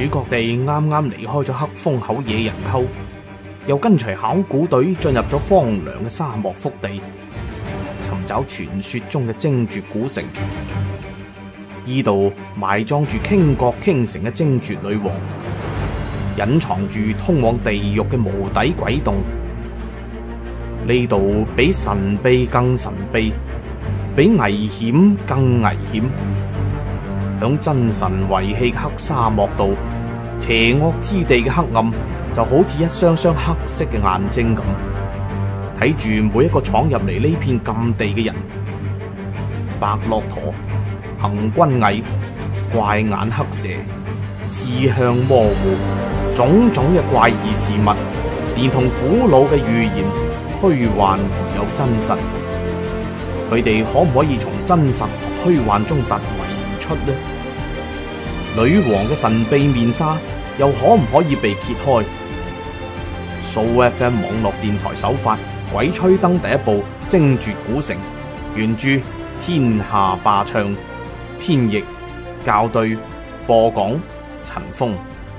主角哋啱啱離開咗黑風口野人溝，又跟隨考古隊進入咗荒涼嘅沙漠腹地，尋找傳說中嘅精絕古城。呢度埋葬住傾國傾城嘅精絕女王，隱藏住通往地獄嘅無底鬼洞。呢度比神秘更神秘，比危險更危險。響真神遺棄嘅黑沙漠度，邪惡之地嘅黑暗就好似一雙雙黑色嘅眼睛咁，睇住每一個闖入嚟呢片禁地嘅人。白駱駝、行軍蟻、怪眼黑蛇、視向模糊，種種嘅怪異事物，連同古老嘅預言，虛幻而有真實。佢哋可唔可以從真實虛幻中突圍而出呢？女王嘅神秘面紗又可唔可以被揭開？SooFM 網絡電台首發《鬼吹燈》第一部《精絕古城》，原著天下霸唱，編譯校對，播講陳峰。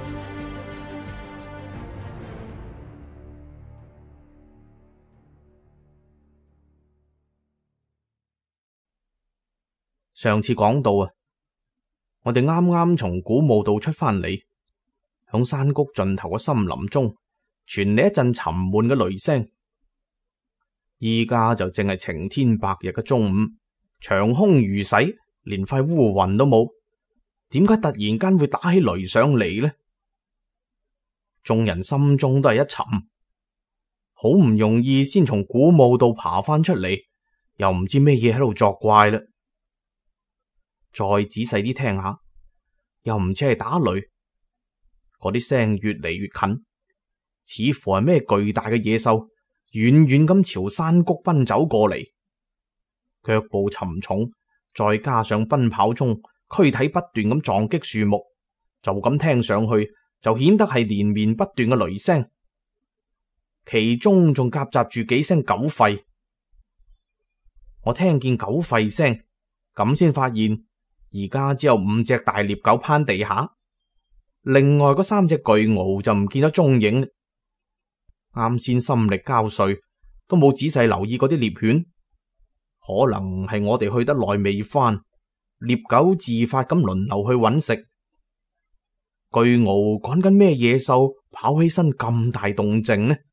上次講到啊，我哋啱啱從古墓道出翻嚟，響山谷盡頭嘅森林中傳嚟一陣沉悶嘅雷聲。依家就正係晴天白日嘅中午，長空如洗，連塊烏雲都冇。點解突然間會打起雷上嚟呢？眾人心中都係一沉，好唔容易先從古墓道爬翻出嚟，又唔知咩嘢喺度作怪啦。再仔細啲聽下，又唔似係打雷，嗰啲聲越嚟越近，似乎係咩巨大嘅野獸遠遠咁朝山谷奔走過嚟，腳步沉重，再加上奔跑中軀體不斷咁撞擊樹木，就咁聽上去就顯得係連綿不斷嘅雷聲，其中仲夾雜住幾聲狗吠。我聽見狗吠聲，咁先發現而家只有5隻大獵狗攀地下，另外嗰3隻巨獒就唔見咗蹤影。啱先心力交瘁，都冇仔細留意嗰啲獵犬，可能係我哋去得耐未返，獵狗自發咁輪流去揾食。巨獒趕緊咩野獸跑起身咁大動靜呢？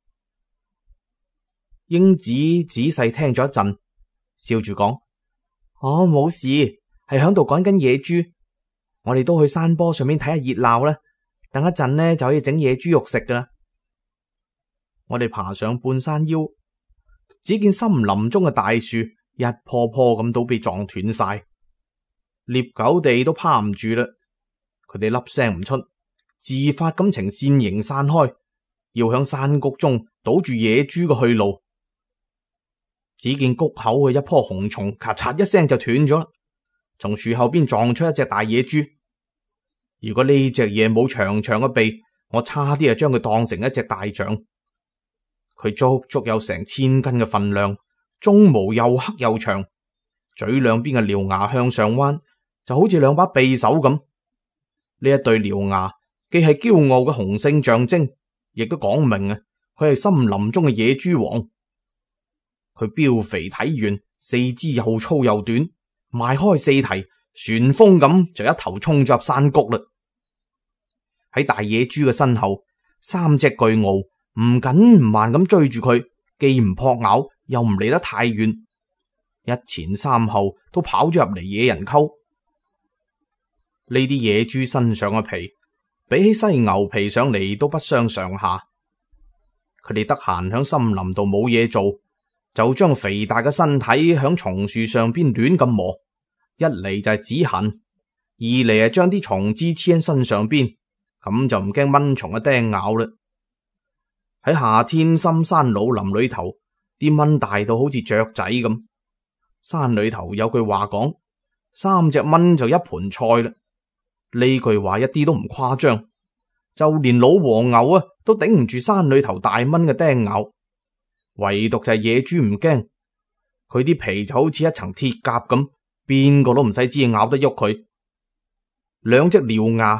英子仔細聽咗一陣，笑住講：哦，冇事，係響度趕緊野豬。我哋都去山坡上面睇下熱鬧啦，等一陣呢就可以整野豬肉食噶啦。我哋爬上半山腰，只見森林中嘅大樹一棵棵咁都被撞斷晒，獵狗哋都趴唔住啦，佢哋粒聲唔出，自發咁呈線形散開，要響山谷中堵住野豬嘅去路。只見谷口嘅一棵紅松咔嚓一聲就斷咗啦，從樹後邊撞出一隻大野豬。如果呢隻嘢冇長長嘅鼻，我差啲就將佢當成一隻大象。佢足足有成1000斤嘅分量，鬃毛又黑又長，嘴兩邊嘅獠牙向上彎，就好似2把匕首咁。呢一對獠牙既係驕傲嘅雄性象徵，亦都講明啊，佢係森林中嘅野豬王。佢膘肥體圓，四肢又粗又短，邁開四蹄，旋風咁就一頭衝咗入山谷啦。喺大野豬嘅身後，3隻巨獒唔緊唔慢咁追住佢，既唔撲咬，又唔離得太遠，一前三後都跑咗入嚟野人溝。呢啲野豬身上嘅皮比起犀牛皮上嚟都不相上下。佢哋得閒響森林度冇嘢做，就將肥大嘅身體響松樹上邊亂咁磨，一嚟就係止痕，二嚟係將啲蟲枝黐喺身上邊，咁就唔驚蚊蟲嘅叮咬啦。喺夏天深山老林裏頭，啲蚊大到好似雀仔咁。山裏頭有句話講，3隻蚊就一盤菜啦。呢句話一啲都唔誇張，就連老和牛啊都頂唔住山裏頭大蚊嘅叮咬，唯獨就係野豬唔驚，佢啲皮就好似一層鐵甲咁，邊個都唔使知咬得喐佢。2隻獠牙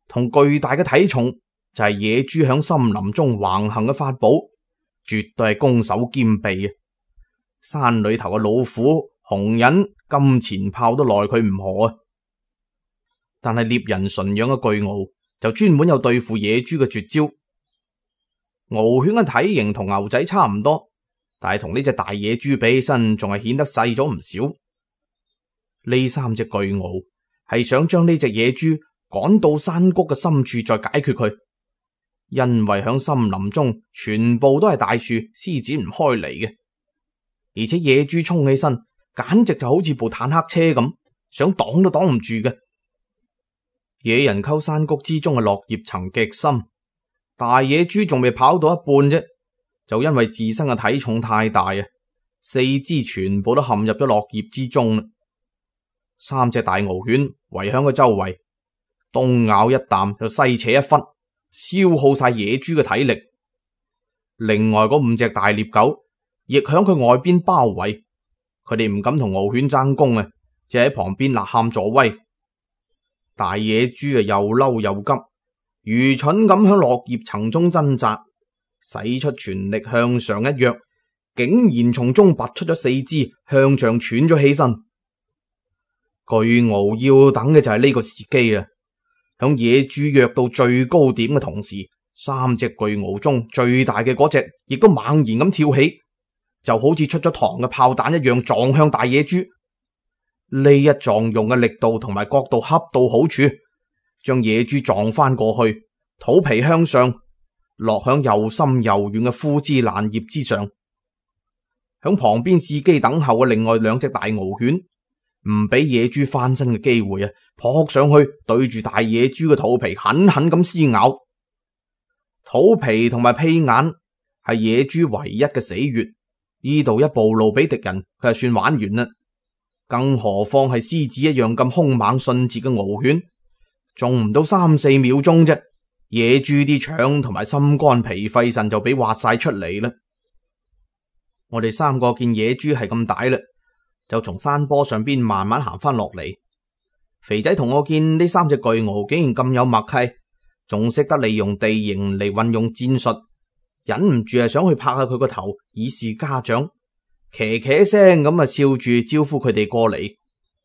同巨大嘅體重就係野豬響森林中橫行嘅法寶，絕對係攻守兼備啊！山裏頭嘅老虎、熊人、金錢豹都奈佢唔何啊！但係獵人馴養嘅巨獒就專門有對付野豬嘅絕招。獒犬嘅體型同牛仔差唔多，但係同呢隻大野豬比起身，仲係顯得細咗唔少。呢3隻巨獒係想將呢隻野豬趕到山谷嘅深處再解決佢，因為響森林中全部都係大樹，施展唔開嚟嘅。而且野豬衝起身，簡直就好似部坦克車咁，想擋都擋唔住嘅。野人溝山谷之中嘅落葉層極深，大野豬仲未跑到一半啫，就因為自身嘅體重太大啊，四肢全部都陷入咗落葉之中啦。3隻大獒犬圍響佢周圍，東咬一啖就西扯一忽，消耗晒野豬嘅體力。另外嗰5隻大獵狗亦響佢外邊包圍，佢哋唔敢同獒犬爭功啊，只喺旁邊吶喊助威。大野豬啊又嬲又急，愚蠢咁響落葉層中掙扎，使出全力向上一躍，竟然從中拔出咗4肢，向上竄咗起身。巨獒要等嘅就係呢個時機啦，響野豬躍到最高點嘅同時，3隻巨獒中最大嘅嗰隻亦都猛然咁跳起，就好似出咗膛嘅炮彈一樣撞向大野豬。呢一撞用嘅力度同埋角度恰到好處，將野豬撞翻過去，肚皮向上落響又深又遠嘅枯枝爛葉之上。響旁邊伺機等候嘅另外2隻大獒犬唔俾野豬翻身嘅機會啊，撲上去對住大野豬嘅肚皮狠狠咁撕咬。肚皮同埋屁眼係野豬唯一嘅死穴，呢度一暴露俾敵人，佢係算玩完啦。更何況係獅子一樣咁兇猛迅捷嘅獒犬，仲唔到3-4秒鐘啫，野豬啲腸同埋心肝脾肺腎就俾挖晒出嚟啦。我哋3個見野豬係咁大啦，就從山坡上邊慢慢行翻落嚟。肥仔同我見呢3隻巨獒竟然咁有默契，仲識得利用地形嚟運用戰術，忍唔住係想去拍下佢個頭以示嘉獎，騎騎聲咁啊笑住招呼佢哋過嚟。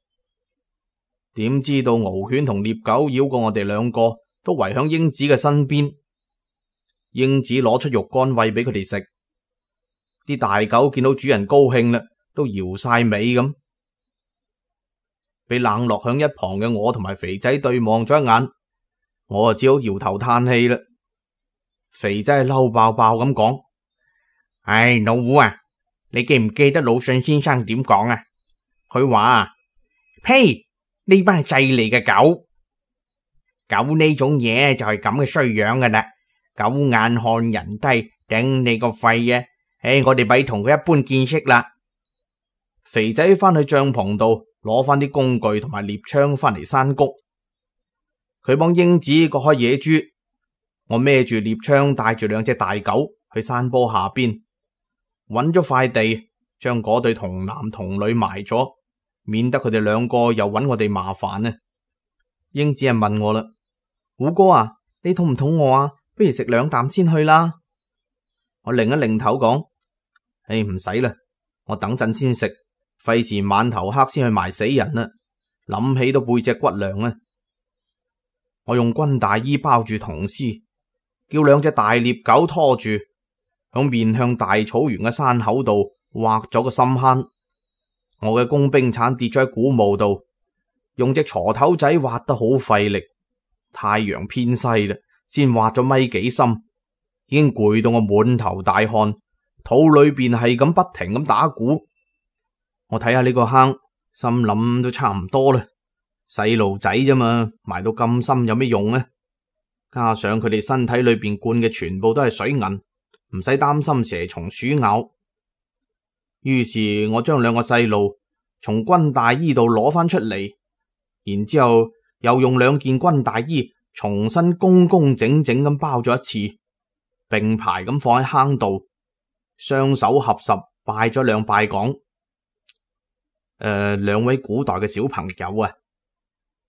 點知道獒犬同獵狗繞過我哋2個，都圍響英子嘅身邊。英子攞出肉乾餵俾佢哋食。啲大狗見到主人高興啦，都搖晒尾咁。俾冷落響一旁嘅我同埋肥仔對望咗一眼，我啊只好搖頭嘆氣啦。肥仔係嬲爆爆咁講：唉，老胡啊，你記唔記得魯迅先生點講啊？佢話：呸，呢班係勢利嘅狗，狗呢種嘢就係咁嘅衰樣噶啦，狗眼看人低，頂你個肺啊！唉，我哋咪同佢一般見識啦。肥仔翻去帳篷度攞翻啲工具同埋獵槍翻嚟山谷，佢幫英子割開野豬，我孭住獵槍帶住2隻大狗去山坡下邊揾咗塊地，將嗰對童男童女埋咗，免得佢哋2個又揾我哋麻煩啊。英子係問我啦：胡哥啊，你肚唔肚餓啊？不如食2啖先去啦。我擰一擰頭講：唉，唔使啦，我等陣先食，費事晚頭黑先去埋死人啦，諗起都背脊骨涼啊。我用軍大衣包住銅屍，叫2隻大獵狗拖住，響面向大草原嘅山口度挖咗個深坑。我嘅工兵鏟跌咗喺古墓度，用隻鋤頭仔挖得好費力，太陽偏西啦，先挖咗米幾深，已經攰到我滿頭大汗，肚裏邊係咁不停咁打鼓。我睇下呢個坑，心諗都差唔多啦，細路仔啫嘛，埋到咁深有咩用呢？加上佢哋身體裏邊灌嘅全部都係水銀，唔使擔心蛇蟲鼠咬。於是我將2個細路從軍大衣度攞翻出嚟，然之後又用2件軍大衣重新工工整整咁包咗一次，並排咁放喺坑度，雙手合十拜咗2拜講：2位古代嘅小朋友啊，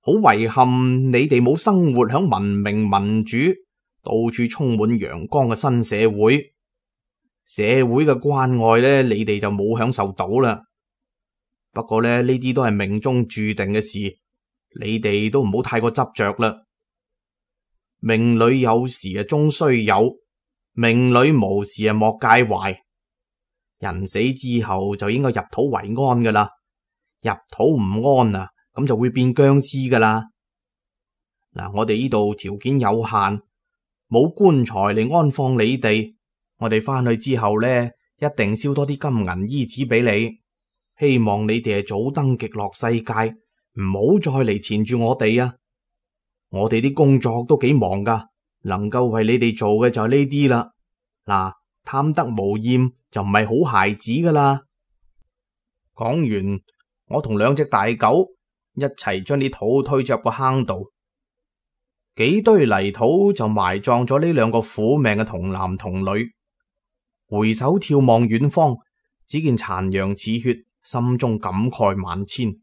好遺憾你哋冇生活響文明民主、到處充滿陽光嘅新社會。社會嘅關愛呢，你哋就冇享受到啦。不過呢，呢啲都係命中注定嘅事，你哋都唔好太過執着啦。命裏有時終須有，命裏無時莫介懷。人死之後就應該入土為安噶啦，入土唔安啊，咁就會變僵屍噶啦。嗱，我哋呢度條件有限，冇棺材嚟安放你哋。我哋翻去之後呢，一定燒多啲金銀衣紙俾你，希望你哋係早登極樂世界，唔好再嚟纏住我哋啊！我哋啲工作都幾忙噶，能夠為你哋做嘅就係呢啲啦。嗱，貪得無厭就唔係好孩子噶啦。講完，我同兩隻大狗一齊將啲土推入個坑度，幾堆泥土就埋葬咗呢兩個苦命嘅童男童女。回首眺望遠方，只見殘陽似血，心中感慨萬千。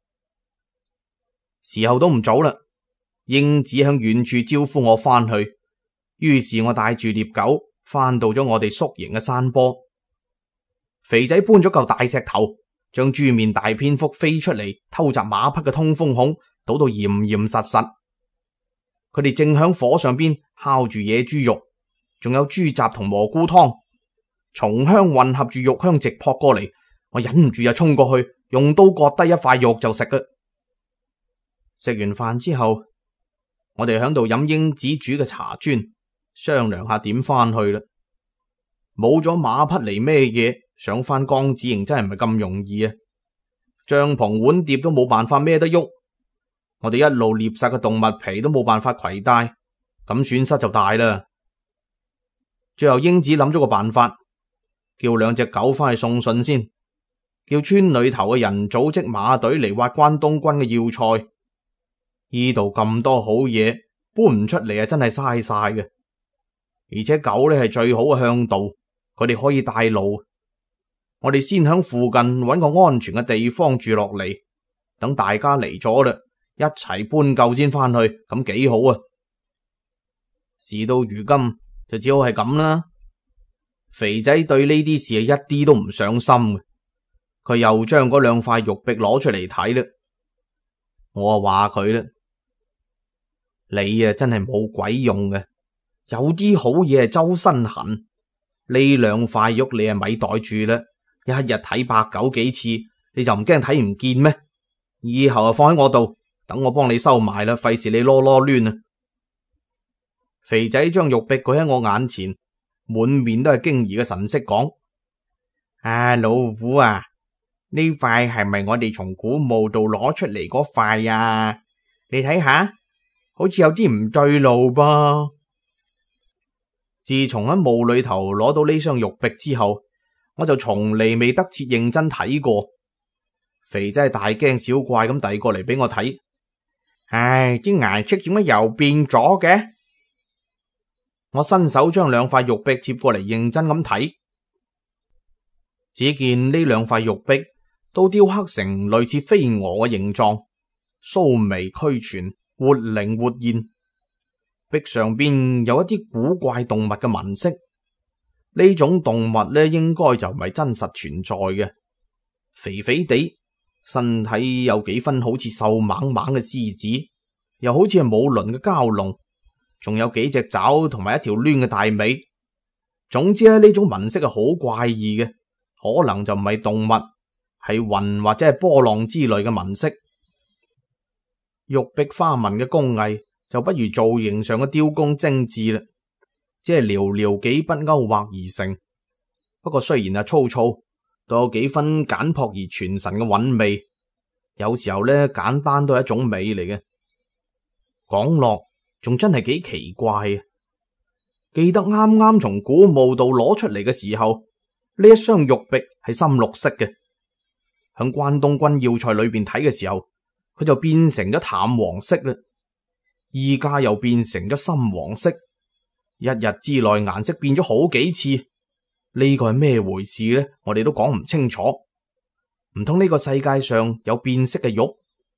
時候都唔早啦，英子響遠處招呼我翻去，於是我帶住獵狗翻到咗我哋宿營嘅山坡。肥仔搬咗嚿大石頭，將豬面大蝙蝠飛出嚟偷襲馬匹嘅通風孔堵到嚴嚴實實。佢哋正響火上邊烤住野豬肉，仲有豬雜同蘑菇湯。松香混合住肉香直撲過嚟，我忍唔住就衝過去，用刀割低一塊肉就食啦。食完飯之後，我哋響度飲英子煮嘅茶磚，商量下點翻去啦。冇咗馬匹嚟咩嘢，想翻江子營真係唔係咁容易啊！帳篷碗碟都冇辦法孭得喐，我哋一路獵殺嘅動物皮都冇辦法攜帶，咁損失就大啦。最後英子諗咗個辦法。叫兩隻狗翻去送信先，叫村裏頭嘅人組織馬隊嚟挖關東軍嘅要塞。呢度咁多好嘢，搬唔出嚟啊，真係嘥晒嘅。而且狗呢係最好嘅向導，佢哋可以帶路。我哋先響附近揾個安全嘅地方住落嚟，等大家嚟咗啦，一齊搬夠先翻去，咁幾好啊。事到如今就只好係咁啦。肥仔對呢啲事係一啲都唔上心嘅，佢又將嗰兩塊肉壁攞出嚟睇啦。我話佢啦，你啊真係冇鬼用嘅，有啲好嘢係周身痕，呢兩塊肉你啊咪袋住啦，一日睇8、9幾次，你就唔驚睇唔見咩？以後啊放喺我度，等我幫你收埋啦，費事你囉囉攣啊！肥仔將肉壁舉喺我眼前，滿面都係驚異嘅神色，講：老虎啊，呢塊係咪我哋從古墓度攞出嚟嗰塊啊？你睇下，好似有啲唔對路噃。自從喺墓裏頭攞到呢箱肉壁之後，我就從嚟未得切認真睇過。肥仔大驚小怪咁遞過嚟俾我睇，啲顏色點解又變咗嘅？我伸手將兩塊肉壁接過嚟認真咁睇，只見呢兩塊肉壁都雕刻成類似飛蛾嘅形狀，鬚眉俱全，活靈活現。壁上邊有一啲古怪動物嘅紋飾，呢種動物呢應該就唔係真實存在嘅，肥肥地，身體有幾分好似瘦猛猛嘅獅子，又好似係冇鱗嘅蛟龍。仲有幾隻爪同埋一條攣嘅大尾，總之呢種紋飾係好怪異嘅，可能就唔係動物，係雲或者係波浪之類嘅紋飾。玉壁花紋嘅工藝就不如造型上嘅雕工精緻啦，只係寥寥幾筆勾畫而成。不過雖然係粗糙，都有幾分簡樸而傳神嘅韻味。有時候呢，簡單都係一種美嚟嘅。講落仲真係幾奇怪啊！記得啱啱從古墓度攞出嚟嘅時候，呢一箱玉璧係深綠色嘅，響關東軍要塞裏邊睇嘅時候，佢就變成咗淡黃色啦。依家又變成咗深黃色，一日之內顏色變咗好幾次，呢個係咩回事呢？我哋都講唔清楚。唔通呢個世界上有變色嘅玉？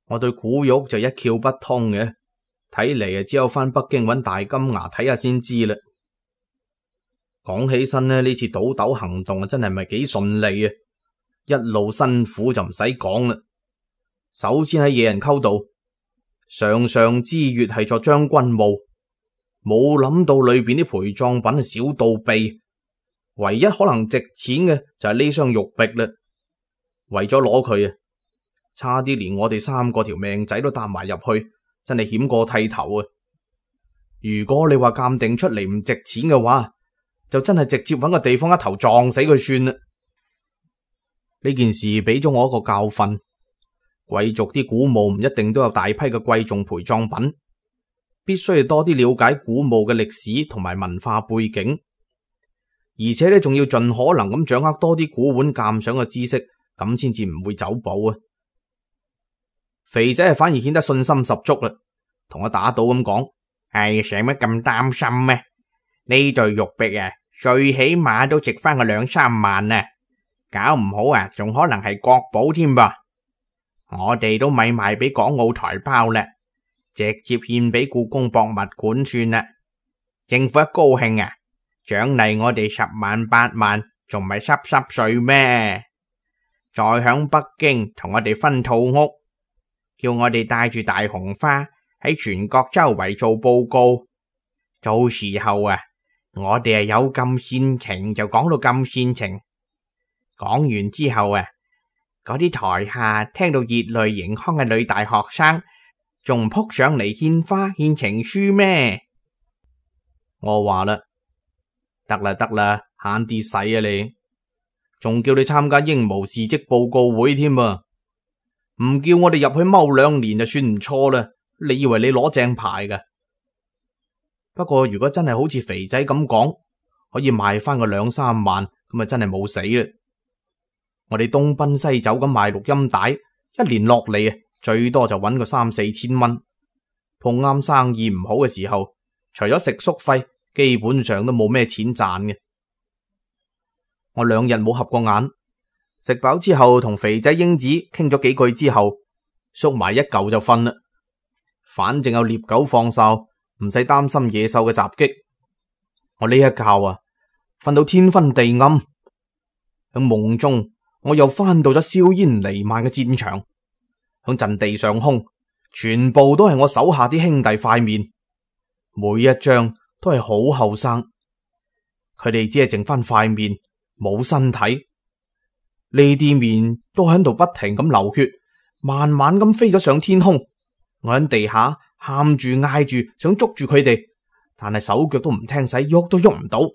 我對古玉就一竅不通嘅，睇嚟只有返北京揾大金牙睇下先知啦。講起身呢次倒斗行動真係唔係幾順利啊，一路辛苦就唔使講啦。首先喺野人溝度，上上之月係座將軍墓，冇諗到裏邊啲陪葬品係少到痹，唯一可能值錢嘅就係呢箱玉璧啦。為咗攞佢啊，差啲連我哋3個條命仔都搭埋入去，真係險過剃頭啊！如果你話鑑定出嚟唔值錢嘅話，就真係直接揾個地方一頭撞死佢算啦。呢件事俾咗我一個教訓，貴族啲古墓唔一定都有大批嘅貴重陪葬品，必須要多啲了解古墓嘅歷史同埋文化背景，而且呢仲要盡可能咁掌握多啲古玩鑑賞嘅知識，咁先至唔會走寶啊！肥仔反而顯得信心十足啦，同我打賭咁講：係使乜咁擔心咩？呢對玉璧啊，最起碼都值翻個2-3萬啊！搞唔好啊，仲可能係國寶添噃。我哋都咪賣俾港澳台胞啦，直接獻俾故宮博物館算啦。政府一高興啊，獎勵我哋10萬8萬，仲唔係濕碎咩？再響北京同我哋分套屋，叫我哋帶住大紅花喺全國周圍做報告。到時候啊，我哋有咁煽情就講到咁煽情，講完之後啊，嗰啲台下聽到熱淚盈眶嘅女大學生仲唔撲上嚟獻花獻情書咩？我話啦，得啦，慳啲使啊你，仲叫你參加英模事蹟報告會添啊，唔叫我哋入去踎2年就算唔錯啦。你以為你攞正牌㗎？不過如果真係好似肥仔咁講，可以賣翻個2-3萬，咁啊真係冇死啦。我哋東奔西走咁賣錄音帶，一年落嚟啊，最多就揾個3-4千蚊。碰啱生意唔好嘅時候，除咗食宿費，基本上都冇咩錢賺嘅。我2日冇合過眼，食飽之後同肥仔英子傾咗幾句之後，縮埋一嚿就瞓啦。反正有獵狗放哨，唔使擔心野獸嘅襲擊。我呢一覺啊，瞓到天昏地暗，喺夢中我又翻到咗硝煙彌漫嘅戰場，響陣地上空，全部都係我手下啲兄弟塊面，每一張都係好後生，佢哋只係剩翻塊面，冇身體，呢啲面都喺度不停咁流血，慢慢咁飛咗上天空。我喺地下喊住嗌住，想捉住佢哋，但係手腳都唔聽使，喐都喐唔到。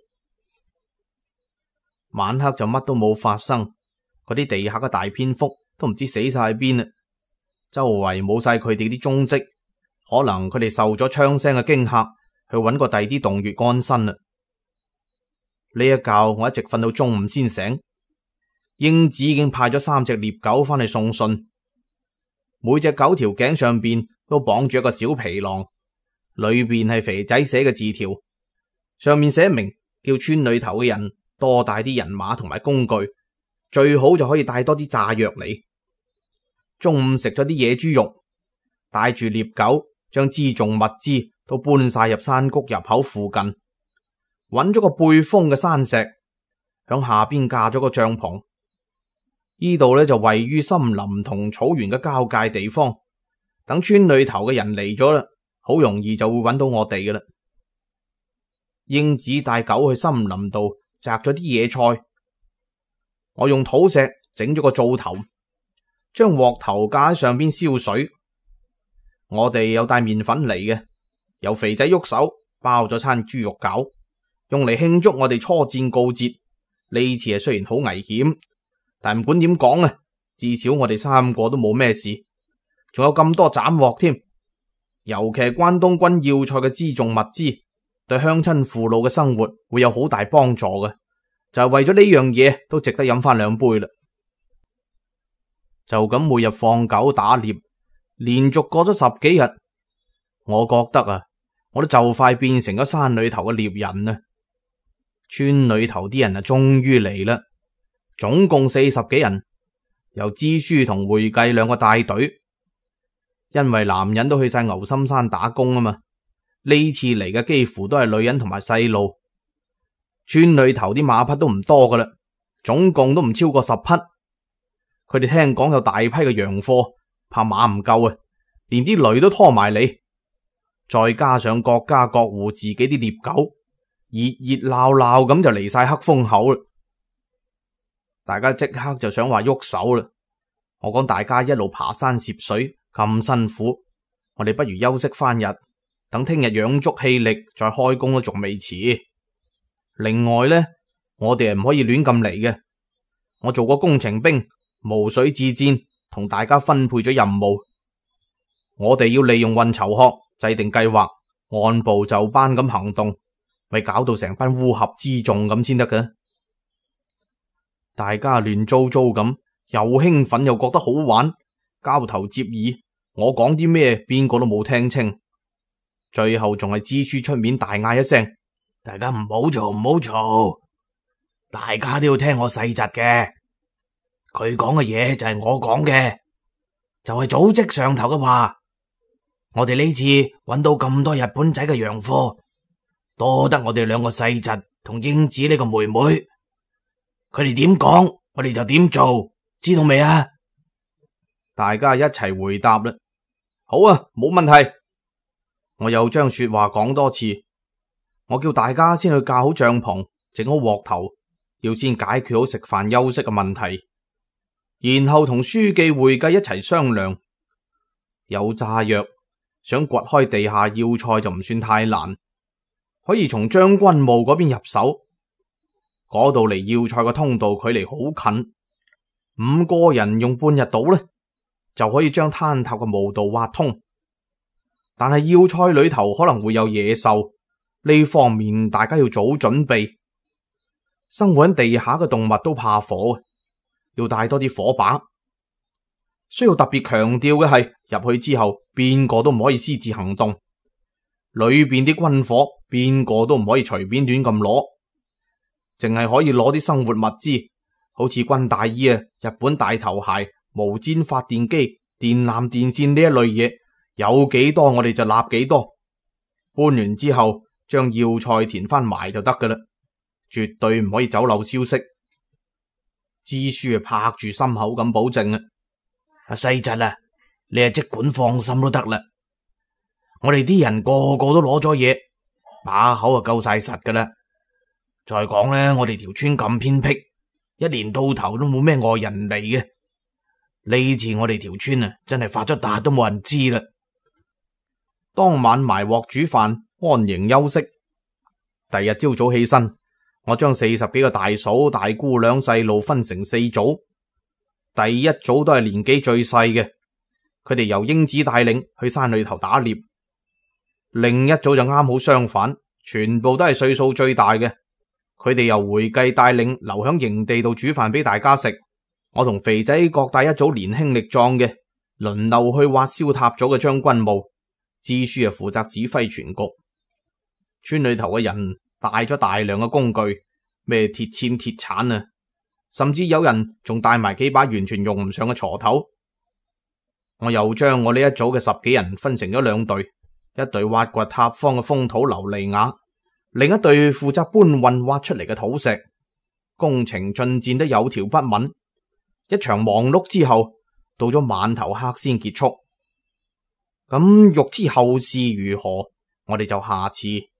晚黑就乜都冇發生，嗰啲地下嘅大蝙蝠都唔知死晒喺邊啦，周圍冇晒佢哋啲蹤跡，可能佢哋受咗槍聲嘅驚嚇，去揾個第啲洞穴安身啦。呢一覺我一直瞓到中午先醒，英子已經派咗3隻獵狗翻去送信，每隻狗條頸上邊都綁住一個小皮囊，裏邊係肥仔寫嘅字條，上面寫明叫村裏頭嘅人多帶啲人馬同埋工具，最好就可以帶多啲炸藥嚟。中午食咗啲野豬肉，帶住獵狗將輜重物資都搬晒入山谷入口附近，揾咗個背風嘅山石，響下邊架咗個帳篷。呢度呢就位於森林同草原嘅交界地方，等村裏頭嘅人嚟咗啦，好容易就會揾到我哋噶啦。英子帶狗去森林度摘咗啲野菜，我用土石整咗個灶頭，將鑊頭架喺上邊燒水。我哋有帶麵粉嚟嘅，由肥仔喐手包咗餐豬肉餃，用嚟慶祝我哋初戰告捷。呢次雖然好危險，但唔管點講啊，至少我哋3個都冇咩事，仲有咁多斬獲添。尤其係關東軍要塞嘅輜重物資，對鄉親父老嘅生活會有好大幫助嘅。就係為咗呢樣嘢，都值得飲翻2杯啦。就咁每日放狗打獵，連續過咗10幾日，我覺得啊，我都就快變成咗山裏頭嘅獵人啦。村裏頭啲人啊，終於嚟啦，總共40幾人，由支書同會計2個帶隊。 因為男人都去晒牛心山打工啊嘛。呢次嚟嘅幾乎都係女人同埋細路，村裏頭啲馬匹都唔多噶啦，總共都唔超過10匹。佢哋聽講有大批嘅洋貨，怕馬唔夠啊，連啲驢都拖埋嚟，再加上各家各戶自己啲獵狗，熱熱鬧鬧咁就嚟晒黑風口啦。大家即刻就想話喐手啦。我講大家一路爬山涉水咁辛苦，我哋不如休息翻日，等聽日養足氣力再開工都仲未遲。另外呢，我哋係唔可以亂咁嚟嘅。我做過工程兵，無水自戰，同大家分配咗任務。我哋要利用運籌學制定計劃，按部就班咁行動，咪搞到成班烏合之眾咁先得嘅。大家亂糟糟咁，又興奮又覺得好玩，交頭接耳，我講啲咩邊個都冇聽清。最後仲係支書出面大嗌一聲：大家唔好嘈，唔好嘈，大家都要聽我細侄嘅。佢講嘅嘢就係我講嘅，就係組織上頭嘅話。我哋呢次揾到咁多日本仔嘅洋貨，多得我哋兩個細侄同英子呢個妹妹，佢哋點講我哋就點做，知道未啊？大家一齊回答啦。好啊，冇問題。我又將說話講多次，我叫大家先去架好帳篷，整好鑊頭，要先解決好食飯休息嘅問題，然後同書記會計一齊商量。有炸藥，想掘開地下要塞就唔算太難，可以從將軍墓嗰邊入手。嗰度離要塞嘅通道距離好近，5個人用半日到呢，就可以將坍塌嘅墓道挖通。但係要塞裏頭可能會有野獸，呢方面大家要早準備。生活喺地下嘅動物都怕火，要帶多啲火把。需要特別強調嘅係，入去之後邊個都唔可以私自行動，裏邊啲軍火邊個都唔可以隨便亂咁攞，淨係可以攞啲生活物資，好似軍大衣啊、日本大頭鞋、無氈發電機、電纜電線呢一類嘢，有幾多我哋就納幾多。搬完之後將要塞填翻埋就得噶啦，絕對唔可以走漏消息。支書拍住心口咁保證啊！阿細侄啊，你係即管放心都得啦。我哋啲人個個都攞咗嘢，把口啊夠晒實噶啦。再講呢，我哋條村咁偏僻，一年到頭都冇咩外人嚟嘅。呢次我哋條村啊，真係發咗達都冇人知啦。當晚埋鑊煮飯，安營休息。第二日朝早起身，我將40幾個大嫂、大姑娘、細路分成4組。第一組都係年紀最細嘅，佢哋由英子帶領去山裏頭打獵。另一組就啱好相反，全部都係歲數最大嘅，佢哋由回計帶領留響營地度煮飯俾大家食。我同肥仔各帶一組年輕力壯嘅，輪流去挖燒塔組嘅將軍墓。支書啊負責指揮全局。村裏頭嘅人帶咗大量嘅工具，咩鐵鉗、鐵鏟啊，甚至有人仲帶埋幾把完全用唔上嘅鋤頭。我又將我呢一組嘅10幾人分成咗2隊，一隊挖掘塌方嘅風土琉璃瓦，另一隊負責搬運挖出嚟嘅土石。工程進展得有條不紊，一場忙碌之後，到咗晚頭黑先結束。咁欲知後事如何，我哋就下次